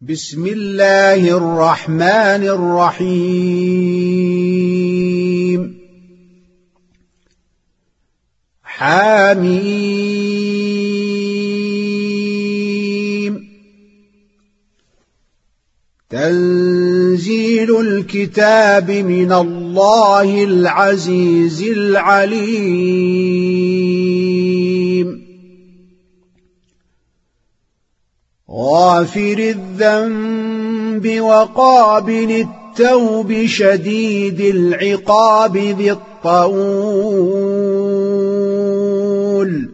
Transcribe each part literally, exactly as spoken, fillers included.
بسم الله الرحمن الرحيم حميم تنزيل الكتاب من الله العزيز العليم غافر الذنب وقابل التوب شديد العقاب ذي الطول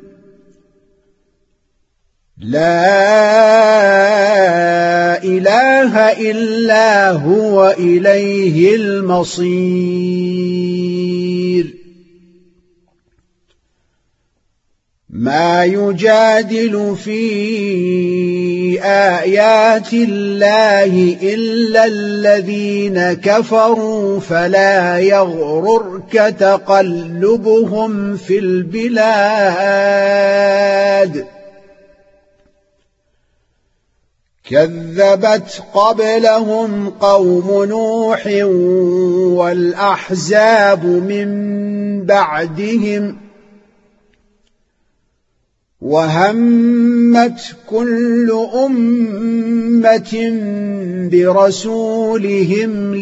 لا إله إلا هو إليه المصير ما يجادل في آيات الله إلا الذين كفروا فلا يغررك تقلبهم في البلاد كذبت قبلهم قوم نوح والأحزاب من بعدهم وهمت كل أمة برسولهم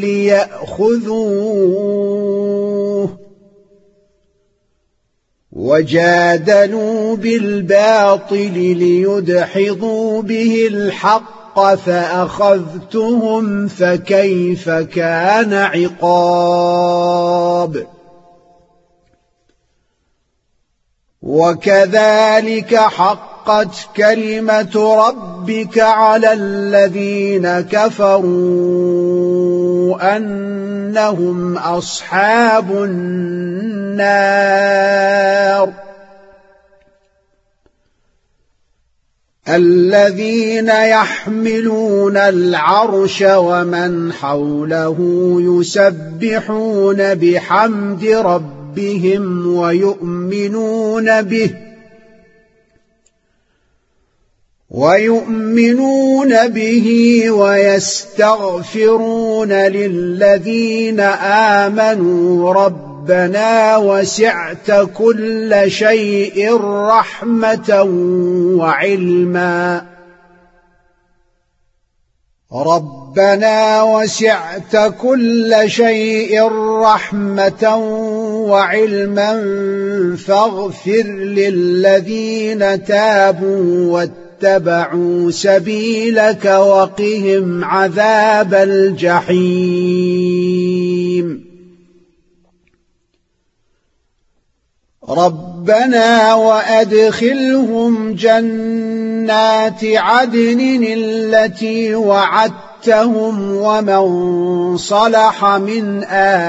ليأخذوه وجادلوا بالباطل ليدحضوا به الحق فأخذتهم فكيف كان عقاب وكذلك حقت كلمة ربك على الذين كفروا أنهم أصحاب النار الذين يحملون العرش ومن حوله يسبحون بحمد ربهم بهم ويؤمنون به ويؤمنون به ويستغفرون للذين آمنوا ربنا وسعت كل شيء رحمة وعلما ربنا وسعت كل شيء رحمة وعلما فاغفر للذين تابوا واتبعوا سبيلك وقهم عذاب الجحيم ربنا وأدخلهم جنات عدن التي وعدتهم ومن صلح من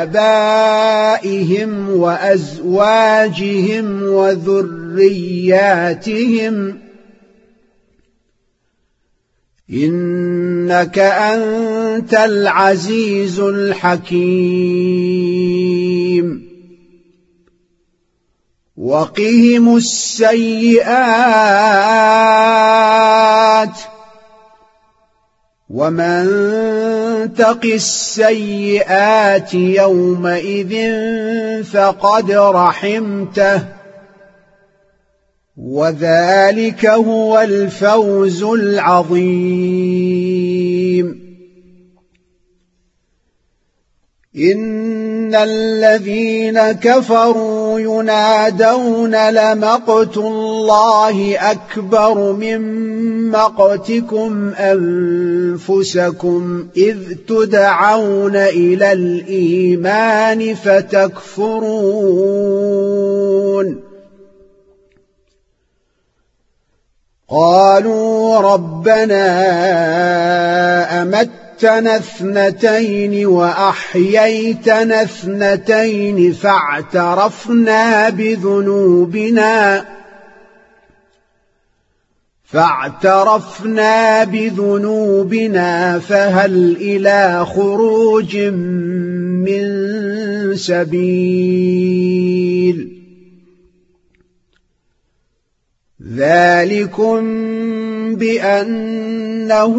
آبائهم وأزواجهم وذرياتهم إنك أنت العزيز الحكيم وقهم السيئات ومن تق السيئات يومئذ فقد رحمته وذلك هو الفوز العظيم إن الذين كفروا ينادون لمقت الله أكبر من مقتكم أنفسكم إذ تدعون إلى الإيمان فتكفرون قالوا ربنا أمت أمتنا اثنتين وأحييتنا اثنتين فاعترفنا بذنوبنا فاعترفنا بذنوبنا فهل إلى خروج من سبيل ذلكم بأنه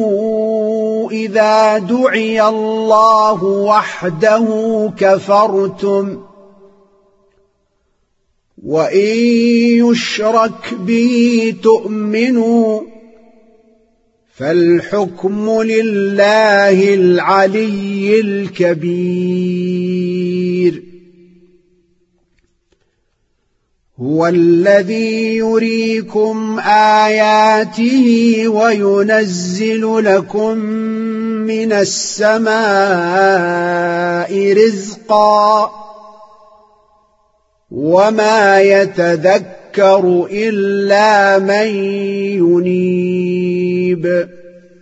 إذا دعي الله وحده كفرتم وإن يشرك به تؤمنوا فالحكم لله العلي الكبير هو الذي يريكم آياته وينزل لكم من السماء رزقا وما يتذكر إلا من ينيب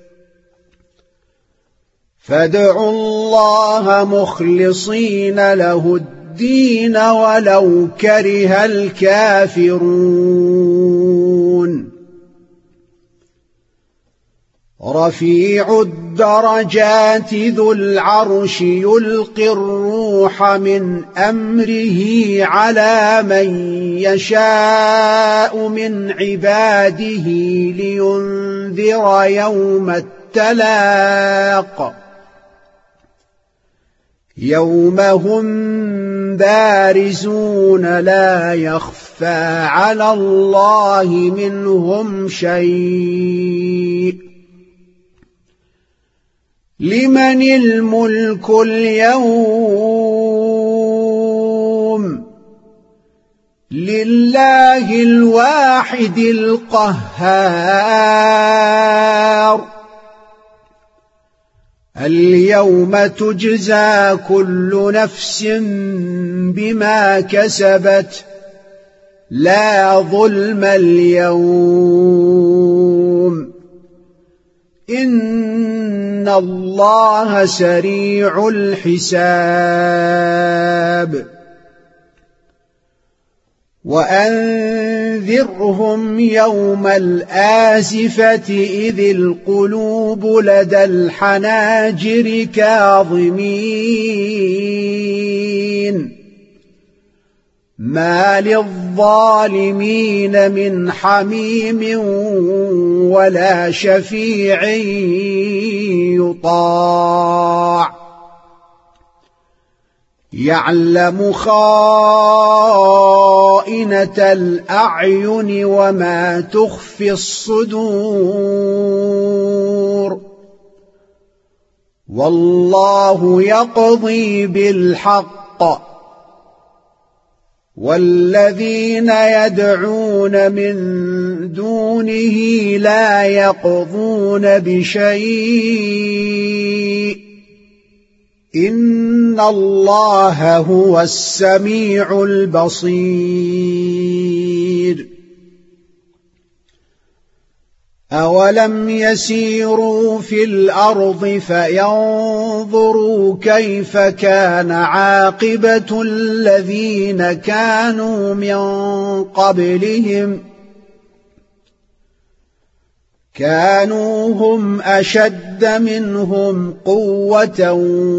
فادعوا الله مخلصين له الدين ولو كره الكافرون رفيع الدرجات ذو العرش يلقي الروح من أمره على من يشاء من عباده لينذر يوم التلاق يوم هم بارزون لا يخفى على الله منهم شيء لمن الملك اليوم لله الواحد القهار اليوم تجزى كل نفس بما كسبت لا ظلم اليوم إن الله سريع الحساب وأنذرهم يوم الآزفة إذ القلوب لدى الحناجر كاظمين ما للظالمين من حميم ولا شفيع يطاع يعلم خائنة الأعين وما تخفي الصدور والله يقضي بالحق والذين يدعون من دونه لا يقضون بشيء إن الله هو السميع البصير أولم يسيروا في الأرض فينظروا كيف كان عاقبة الذين كانوا من قبلهم كانوا هم أشد منهم قوة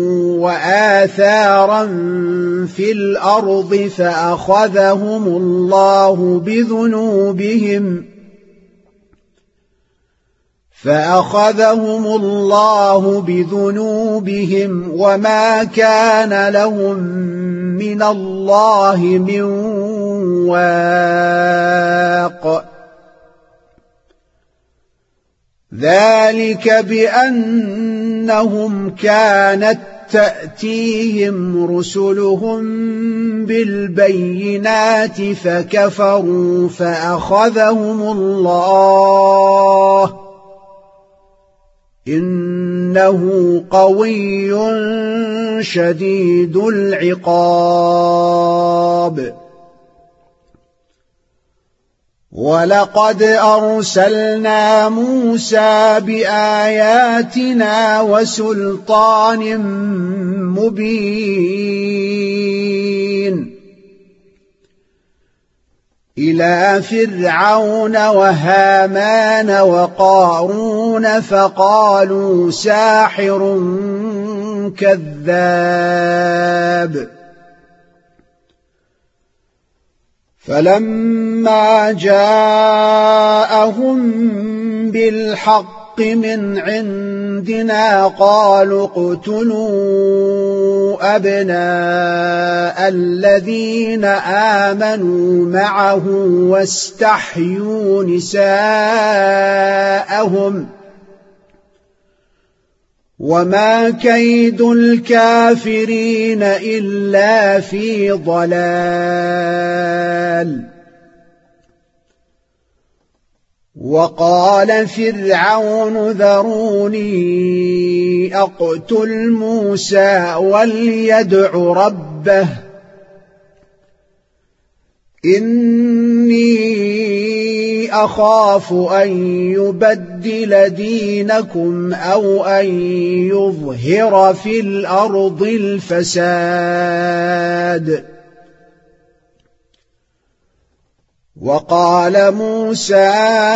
وآثارا في الأرض فأخذهم الله بذنوبهم فأخذهم الله بذنوبهم وما كان لهم من الله من واق ذلك بأنهم كانت تأتيهم رسلهم بالبينات فكفروا فأخذهم الله إنه قوي شديد العقاب ولقد أرسلنا موسى بآياتنا وسلطان مبين إلى فرعون وهامان وقارون فقالوا ساحر كذاب فلما جاءهم بالحق من عندنا قالوا اقتلوا أبناء الذين آمنوا معه واستحيوا نساءهم وما كيد الكافرين إلا في ضلال. وقال فرعون ذروني أقتل موسى وليدع ربه إني أخاف أن يبدل دينكم أو أن يظهر في الأرض الفساد. وقال موسى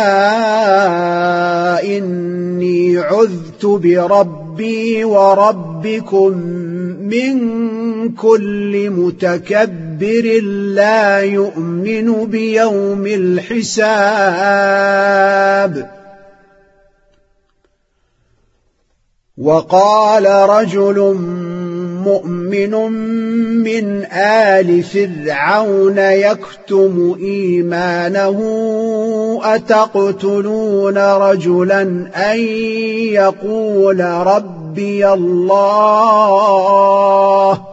إني عذت بربي وربكم من كل متكبر لا يؤمن بيوم الحساب. وقال رجل مؤمن من آل فرعون يكتم إيمانه أتقتلون رجلا أن يقول ربي الله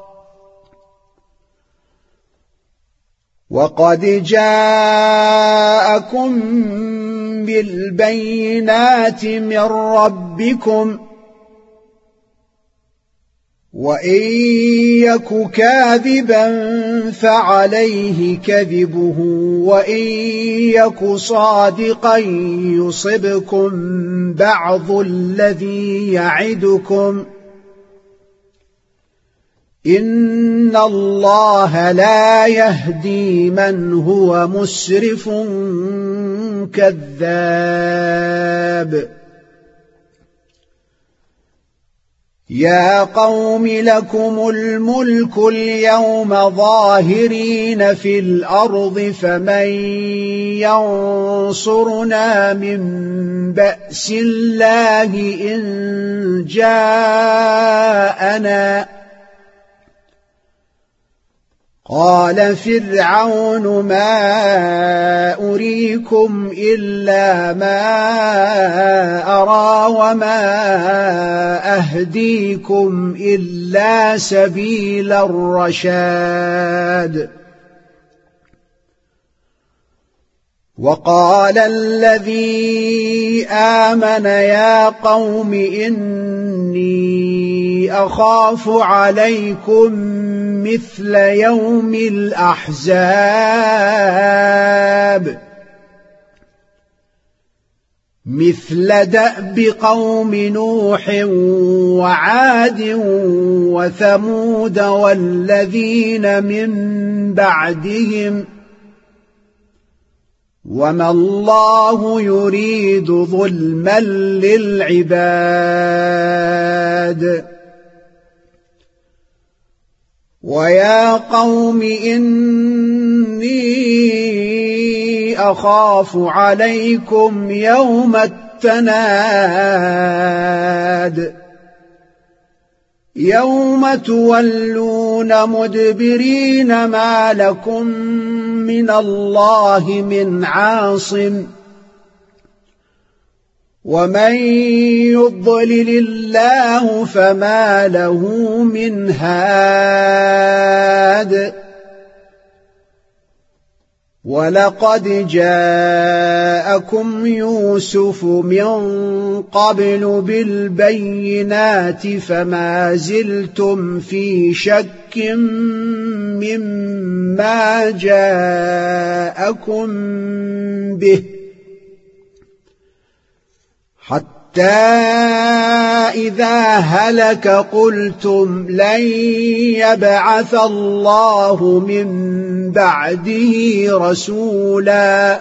وقد جاءكم بالبينات من ربكم وإن يك كاذبا فعليه كذبه وإن يك صادقا يصبكم بعض الذي يعدكم إن الله لا يهدي من هو مسرف كذاب. يا قوم لكم الملك اليوم ظاهرين في الأرض فمن ينصرنا من بأس الله إن جاءنا. قال فرعون ما أريكم إلا ما أرى وما أهديكم إلا سبيل الرشاد. وقال الذي آمن يا قوم إني أخاف عليكم مثل يوم الأحزاب مثل دأب قوم نوح وعاد وثمود والذين من بعدهم وما الله يريد ظلما للعباد. ويا قوم إني أخاف عليكم يوم التناد يوم تولون مدبرين ما لكم من الله من عاصم ومن يضلل الله فما له من هاد. ولقد جاءكم يوسف من قبل بالبينات فما زلتم في شك مما جاءكم به حتى إذا هلك قلتم لن يبعث الله من بعده رسولا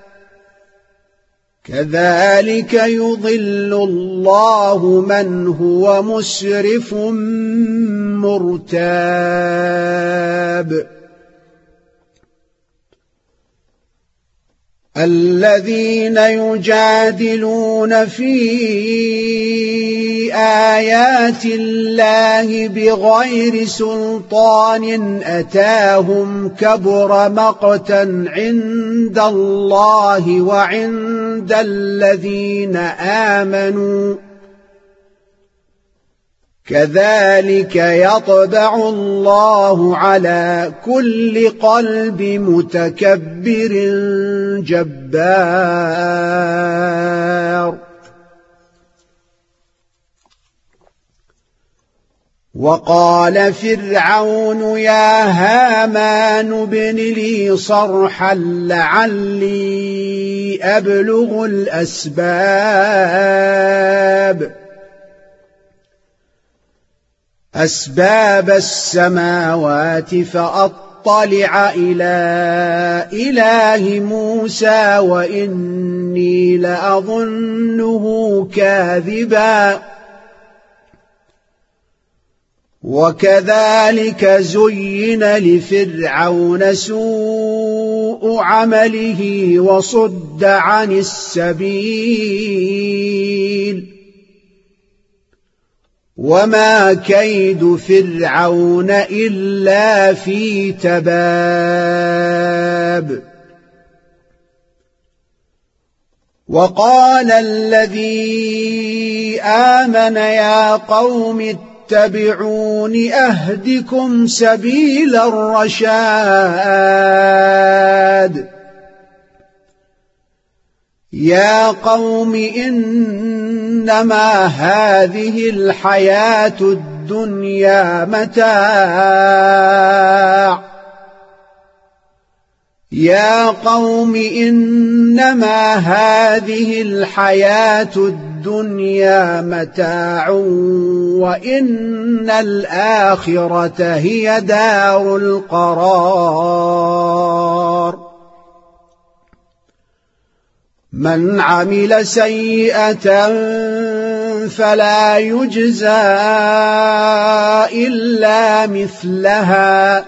كذلك يضل الله من هو مسرف مرتاب. الذين يجادلون في آيات الله بغير سلطان أتاهم كبر مقتا عند الله وعند الذين آمنوا كذلك يطبع الله على كل قلب متكبر جبار. وقال فرعون يا هامان ابن لي صرحا لعلي أبلغ الأسباب أسباب السماوات فأطلع إلى إله موسى وإني لأظنه كاذبا. وكذلك زين لفرعون سوء عمله وصد عن السبيل وما كيد فرعون إلا في تباب. وقال الذي آمن يا قوم اتبعون أهدكم سبيل الرشاد. يا قوم إنما هذه الحياة الدنيا متاع يا قوم إنما هذه الحياة الدنيا متاع وإن الآخرة هي دار القرار. من عمل سيئة فلا يجزى إلا مثلها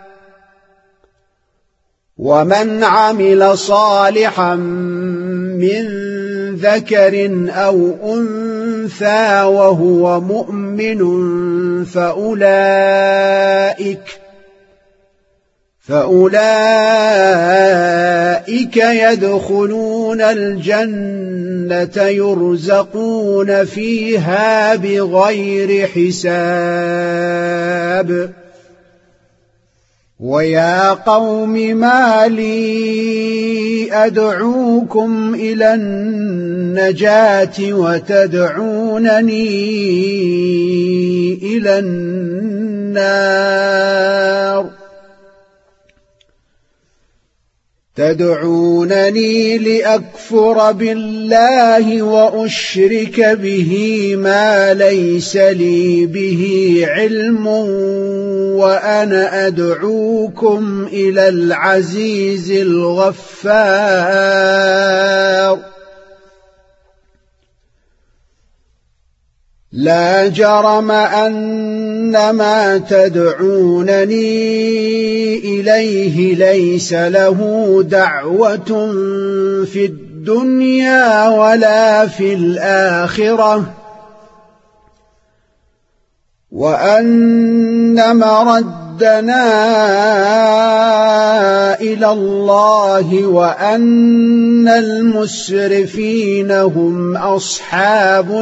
ومن عمل صالحا من ذكر أو أنثى وهو مؤمن فأولئك فأولئك يدخلون الجنة يرزقون فيها بغير حساب. ويا قوم ما لي أدعوكم إلى النجاة وتدعونني إلى النار تدعونني لأكفر بالله وأشرك به ما ليس لي به علم وأنا أدعوكم إلى العزيز الغفار. لا جرم أن ما تدعونني إليه ليس له دعوة في الدنيا ولا في الآخرة وأن مردنا إلى الله وأن المسرفين هم أصحاب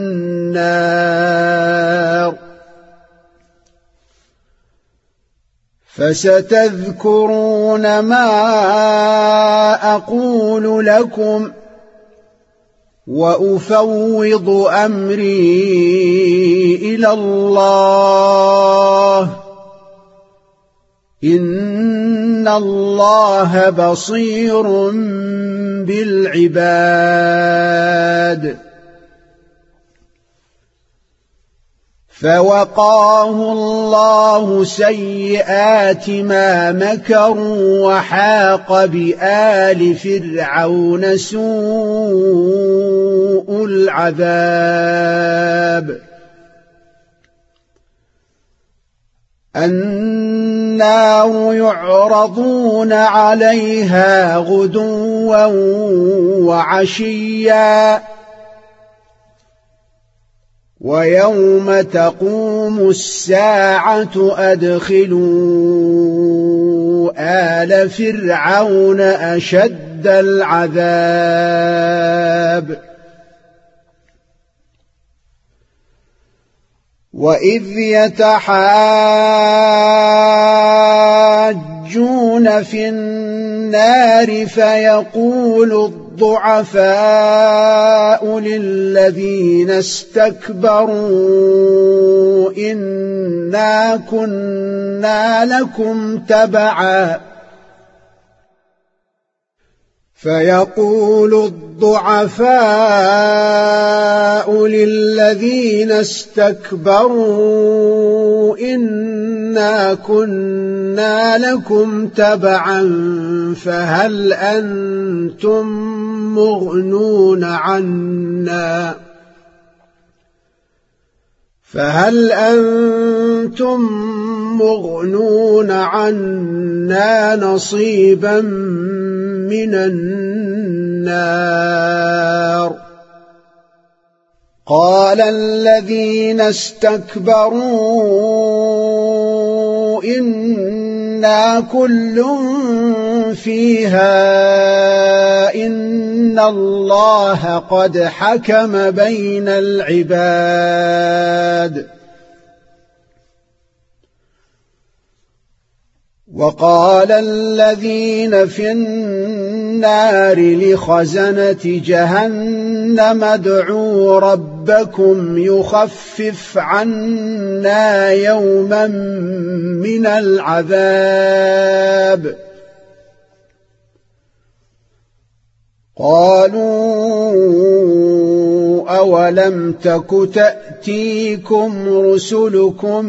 النار. فستذكرون ما أقول لكم وأفوض أمري إلى الله إن الله بصير بالعباد. فوقاه الله سيئات ما مكروا وحاق بآل فرعون سوء العذاب. النار يعرضون عليها غدوا غدوا وعشيا ويوم تقوم الساعة أدخلوا آل فرعون أشد العذاب وإذ يتحاجون في النار فيقول الضعفاء للذين استكبروا إنا كنا لكم تبعا فيقول الضعفاء للذين استكبروا إنا كنا لكم تبعا فهل أنتم مغنون عنا فهل أنتم مغنون عنا نصيبا من النار قال الذين استكبروا إنا كل فيها إن الله قد حكم بين العباد وقال الذين في النار لخزنة جهنم ادعوا ربكم يخفف عنا يوما من العذاب قالوا أولم تك تأتيكم رسلكم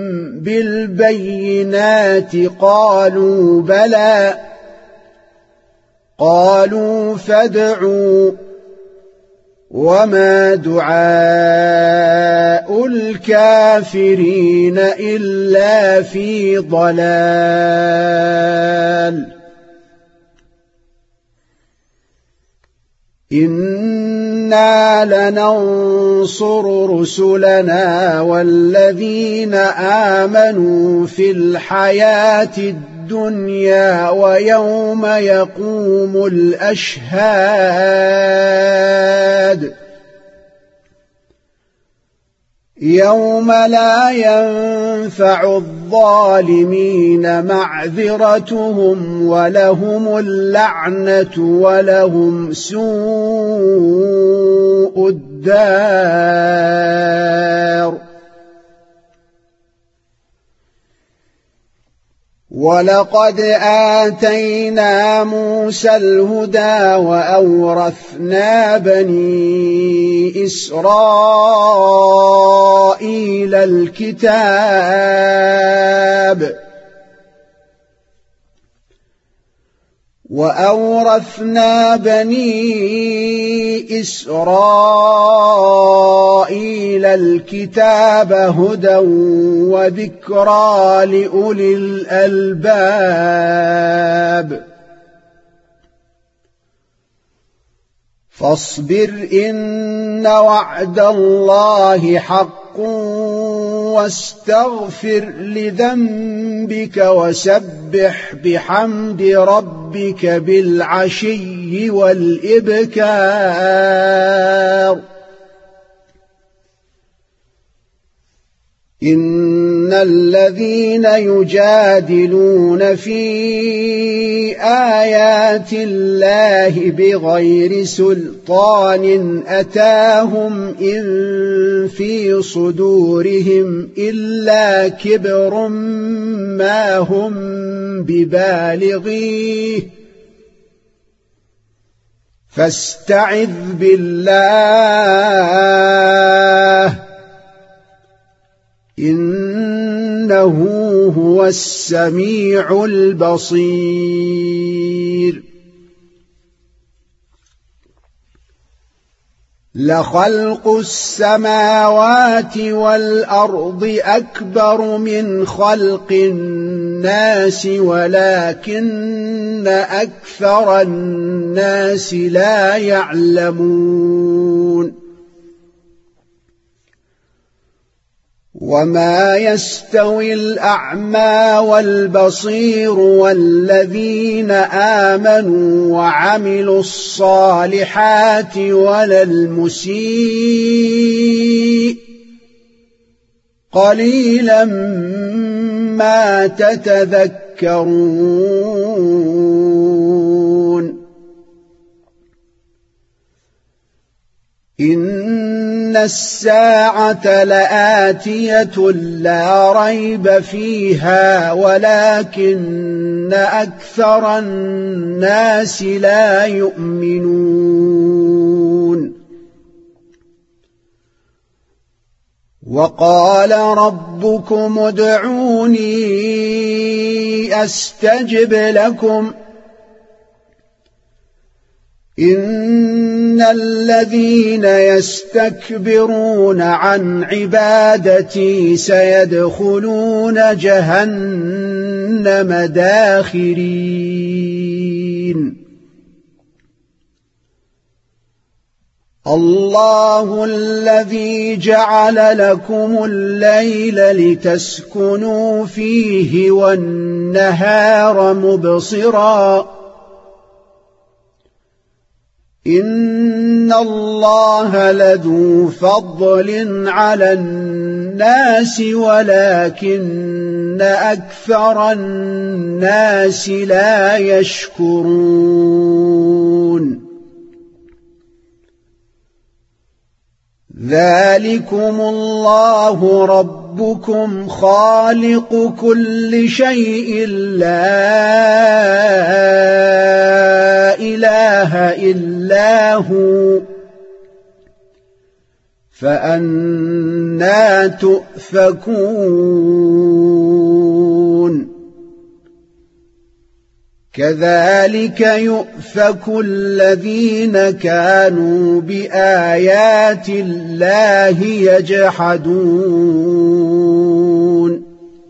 بالبينات قالوا بلى قالوا فادعوا وما دعاء الكافرين إلا في ضلال إنا لننصر رسلنا والذين آمنوا في الحياة الدنيا ويوم يقوم الأشهاد يوم لا ينفع الظالمين معذرتهم ولهم اللعنة ولهم سوء الدار ولقد آتينا موسى الهدى وأورثنا بني إسرائيل الكتاب وأورثنا بني إسرائيل الكتاب هدى وذكرى لأولي الألباب فاصبر إن وعد الله حق واستغفر لذنبك وسبح بحمد ربك بالعشي والإبكار إن الذين يجادلون في آيات الله بغير سلطان أتاهم إن في صدورهم إلا كبر ما هم ببالغيه فاستعذ بالله إنه هو السميع البصير لخلق السماوات والأرض أكبر من خلق الناس الناس ولكن أكثر الناس لا يعلمون وما يستوي الأعمى والبصير والذين آمنوا وعملوا الصالحات ولا المسيء قليلا ما تتذكرون إن الساعة لآتية لا ريب فيها ولكن أكثر الناس لا يؤمنون وقال ربكم ادعوني أستجب لكم إن الذين يستكبرون عن عبادتي سيدخلون جهنم داخرين الله الذي جعل لكم الليل لتسكنوا فيه والنهار مبصراً إن الله لذو فضل على الناس ولكن أكثر الناس لا يشكرون ذلكم الله ربكم خالق كل شيء لا إله إلا هو فأنى تؤفكون كذلك يؤفك الذين كانوا بآيات الله يجحدون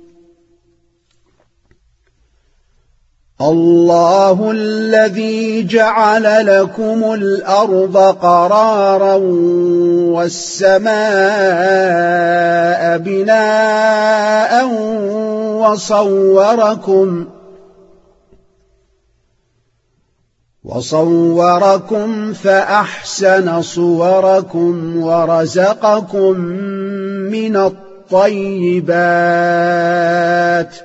الله الذي جعل لكم الأرض قرارا والسماء بناء وصوركم وصوركم فأحسن صوركم ورزقكم من الطيبات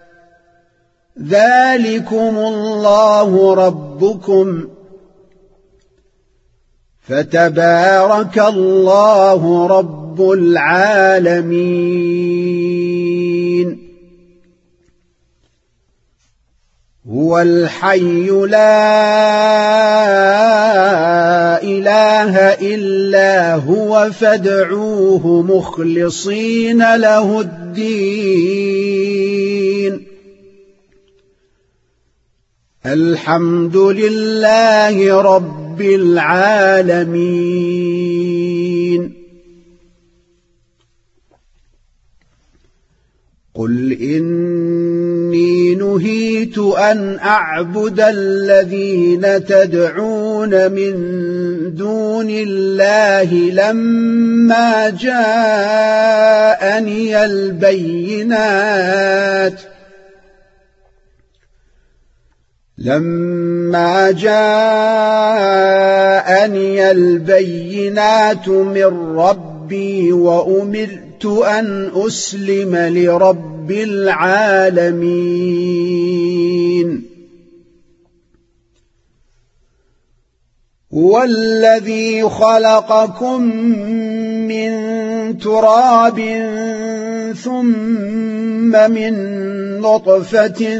ذلكم الله ربكم فتبارك الله رب العالمين هو الحي لا إله إلا هو فادعوه مخلصين له الدين الحمد لله رب العالمين قل إني نهيت أن أعبد الذين تدعون من دون الله لما جاءني البينات لما جاءني البينات من ربي وأمرت أن أسلم لرب العالمين هو الذي خلقكم من تراب ثم من نطفة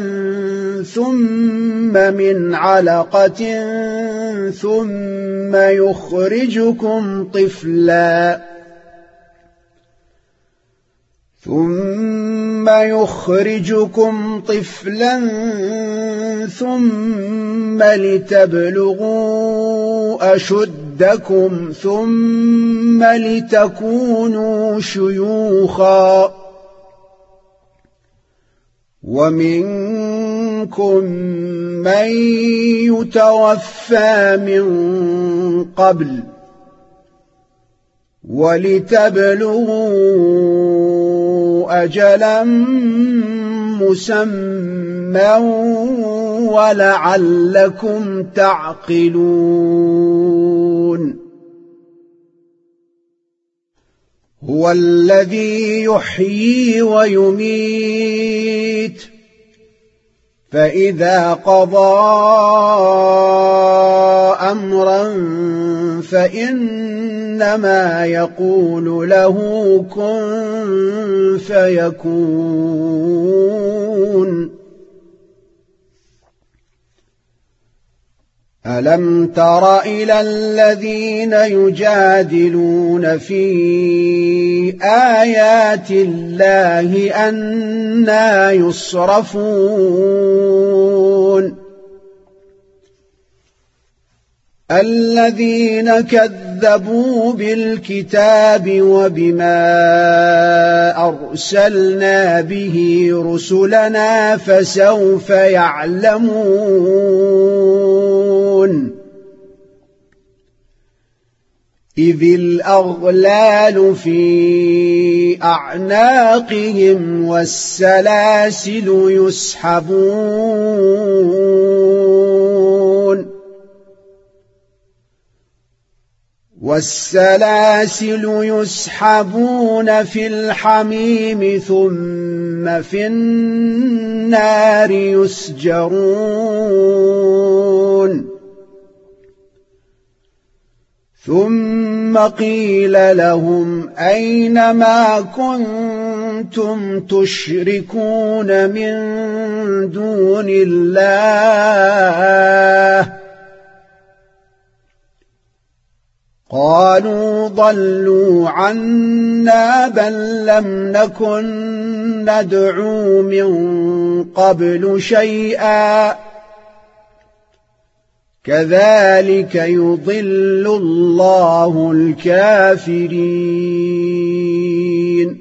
ثم من علقة ثم يخرجكم طفلا ثم يخرجكم طفلا ثم لتبلغوا أشدكم ثم لتكونوا شيوخا ومنكم من يتوفى من قبل ولتبلغوا أجلا مسمى ولعلكم تعقلون هو الذي يحيي ويميت فإذا قضى أمرا فإنما يقول له كن فيكون ألم تر إلى الذين يجادلون في آيات الله أنى يصرفون الذين كذبوا بالكتاب وبما أرسلنا به رسلنا فسوف يعلمون إذ الأغلال في أعناقهم والسلاسل يسحبون والسلاسل يسحبون في الحميم ثم في النار يسجرون ثم قيل لهم أين ما كنتم تشركون من دون الله قالوا ضلوا عنا بل لم نكن ندعو من قبل شيئا كذلك يضل الله الكافرين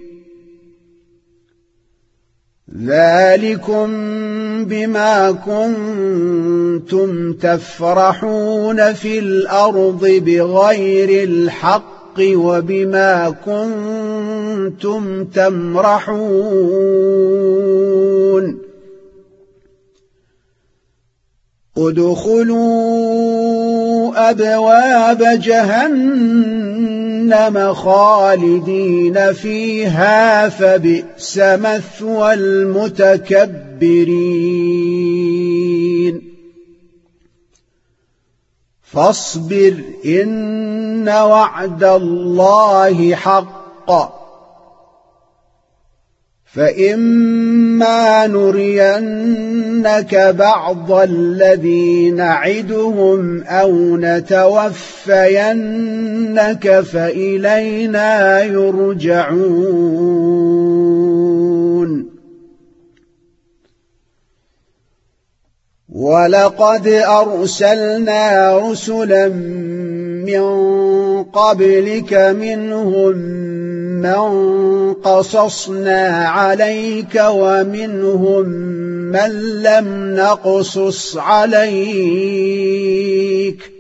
ذلكم بما كنتم تفرحون في الأرض بغير الحق وبما كنتم تمرحون ادخلوا أبواب جهنم خالدين فيها فبئس مثوى المتكبرين فاصبر إن وعد الله حق فإما نرينك بعض الذي نعدهم أو نتوفينك فإلينا يرجعون ولقد أرسلنا رسلا من قبلك منهم من قصصنا عليك ومنهم من لم نقصص عليك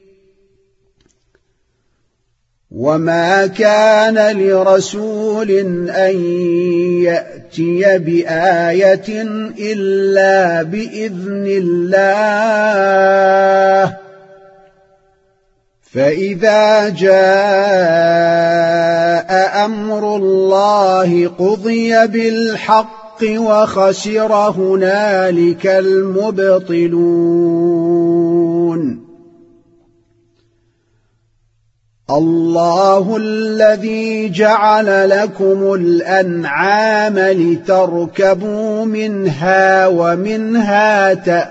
وما كان لرسول أن يأتي بآية إلا بإذن الله فإذا جاء أمر الله قضي بالحق وخسر هنالك المبطلون الله الذي جعل لكم الأنعام لتركبوا منها ومنها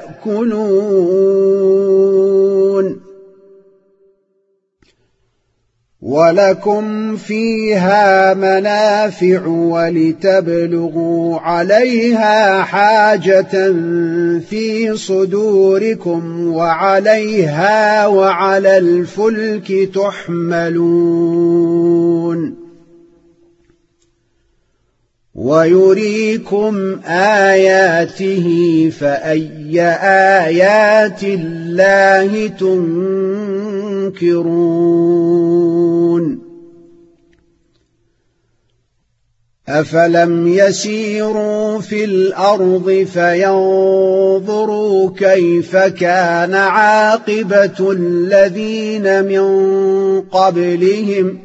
تأكلون ولكم فيها منافع ولتبلغوا عليها حاجة في صدوركم وعليها وعلى الفلك تحملون ويريكم آياته فأي آيات الله تنكرون أفلم يسيروا في الأرض فينظروا كيف كان عاقبة الذين من قبلهم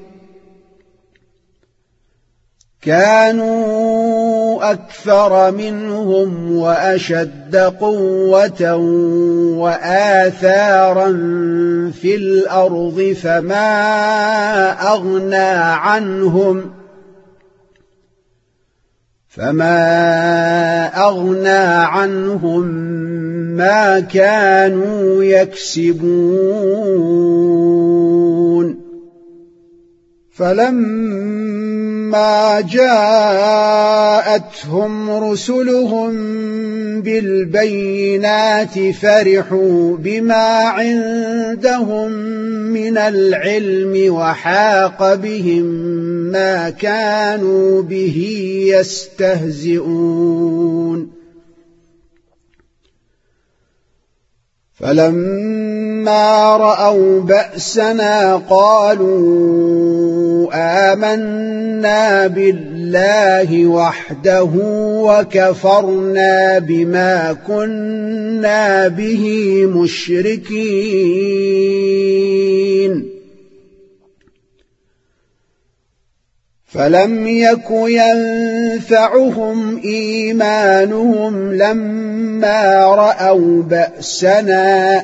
كانوا أكثر منهم وأشد قوة وآثارا في الأرض فما أغنى عنهم فما أغنى عنهم ما كانوا يكسبون فلما جاءتهم رسلهم بالبينات فرحوا بما عندهم من العلم وحاق بهم ما كانوا به يستهزئون فلما رأوا بأسنا قالوا آمنا بالله وحده وكفرنا بما كنا به مشركين فلم يك ينفعهم إيمانهم لما رأوا بأسنا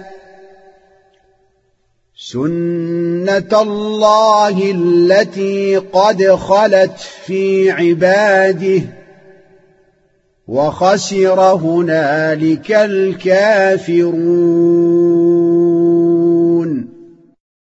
سنة الله التي قد خلت في عباده وخسر هنالك الكافرون